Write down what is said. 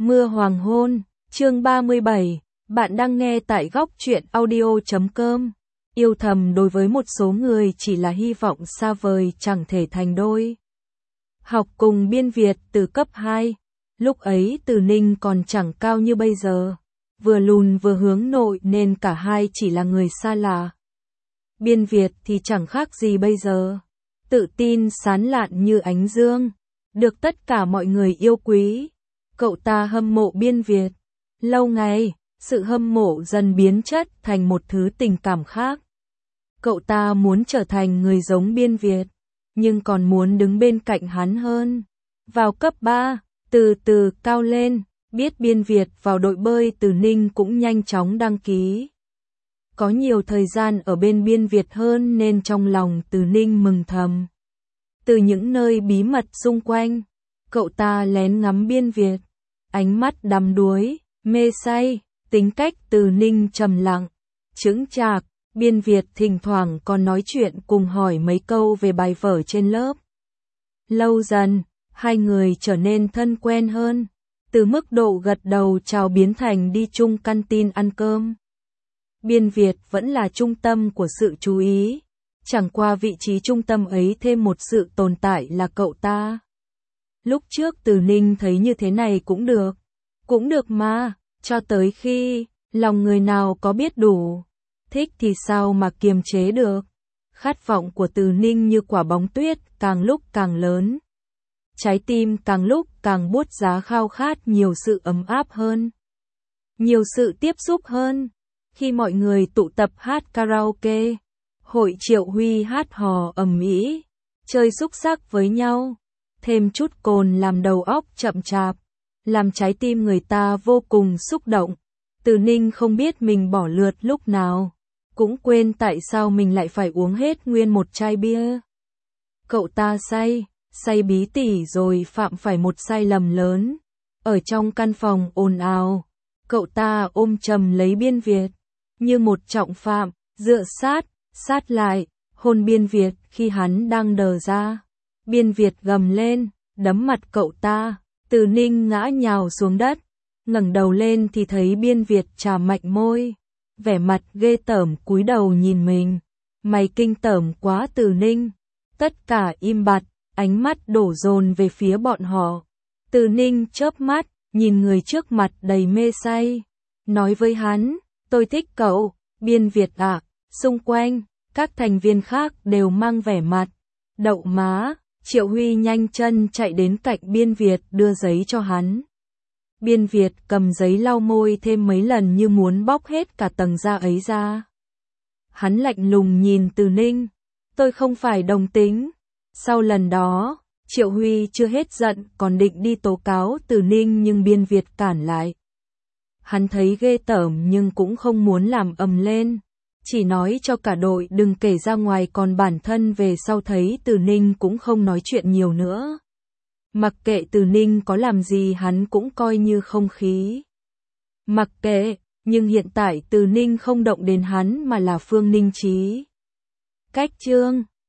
Mưa hoàng hôn, chương 37, bạn đang nghe tại góc truyện audio.com. Yêu thầm đối với một số người chỉ là hy vọng xa vời chẳng thể thành đôi. Học cùng biên Việt từ cấp 2, lúc ấy Từ Ninh còn chẳng cao như bây giờ, vừa lùn vừa hướng nội nên cả hai chỉ là người xa lạ. Biên Việt thì chẳng khác gì bây giờ, tự tin sán lạn như ánh dương, được tất cả mọi người yêu quý. Cậu ta hâm mộ biên Việt. Lâu ngày, sự hâm mộ dần biến chất thành một thứ tình cảm khác. Cậu ta muốn trở thành người giống biên Việt, nhưng còn muốn đứng bên cạnh hắn hơn. Vào cấp 3, từ từ cao lên, biết biên Việt vào đội bơi Từ Ninh cũng nhanh chóng đăng ký. Có nhiều thời gian ở bên biên Việt hơn nên trong lòng Từ Ninh mừng thầm. Từ những nơi bí mật xung quanh, cậu ta lén ngắm biên Việt. Ánh mắt đắm đuối, mê say, tính cách Từ Ninh trầm lặng, chững chạc, biên Việt thỉnh thoảng còn nói chuyện cùng hỏi mấy câu về bài vở trên lớp. Lâu dần, hai người trở nên thân quen hơn, từ mức độ gật đầu chào biến thành đi chung canteen ăn cơm. Biên Việt vẫn là trung tâm của sự chú ý, chẳng qua vị trí trung tâm ấy thêm một sự tồn tại là cậu ta. Lúc trước Từ Ninh thấy như thế này cũng được mà, cho tới khi lòng người nào có biết đủ, thích thì sao mà kiềm chế được. Khát vọng của Từ Ninh như quả bóng tuyết càng lúc càng lớn. Trái tim càng lúc càng buốt giá khao khát nhiều sự ấm áp hơn, nhiều sự tiếp xúc hơn. Khi mọi người tụ tập hát karaoke, hội Triệu Huy hát hò ầm ĩ, chơi xúc xắc với nhau, thêm chút cồn làm đầu óc chậm chạp, làm trái tim người ta vô cùng xúc động. Từ Ninh không biết mình bỏ lượt lúc nào, cũng quên tại sao mình lại phải uống hết nguyên một chai bia. Cậu ta say bí tỉ rồi phạm phải một sai lầm lớn. Ở trong căn phòng ồn ào, cậu ta ôm chầm lấy biên Việt, như một trọng phạm, dựa sát lại, hôn biên Việt khi hắn đang đờ ra. Biên Việt gầm lên, đấm mặt cậu ta, Từ Ninh ngã nhào xuống đất, ngẩng đầu lên thì thấy biên Việt chà mạnh môi, vẻ mặt ghê tởm cúi đầu nhìn mình. Mày kinh tởm quá Từ Ninh. Tất cả im bặt, ánh mắt đổ dồn về phía bọn họ. Từ Ninh chớp mắt, nhìn người trước mặt đầy mê say, nói với hắn, tôi thích cậu, biên Việt ạ. Xung quanh, các thành viên khác đều mang vẻ mặt đậu má. Triệu Huy nhanh chân chạy đến cạnh biên Việt đưa giấy cho hắn. Biên Việt cầm giấy lau môi thêm mấy lần như muốn bóc hết cả tầng da ấy ra. Hắn lạnh lùng nhìn Từ Ninh, tôi không phải đồng tính. Sau lần đó, Triệu Huy chưa hết giận còn định đi tố cáo Từ Ninh nhưng biên Việt cản lại. Hắn thấy ghê tởm nhưng cũng không muốn làm ầm lên, chỉ nói cho cả đội đừng kể ra ngoài, còn bản thân về sau thấy Từ Ninh cũng không nói chuyện nhiều nữa. Mặc kệ Từ Ninh có làm gì hắn cũng coi như không khí. Mặc kệ, nhưng hiện tại Từ Ninh không động đến hắn mà là Phương Ninh Chí. Cách chương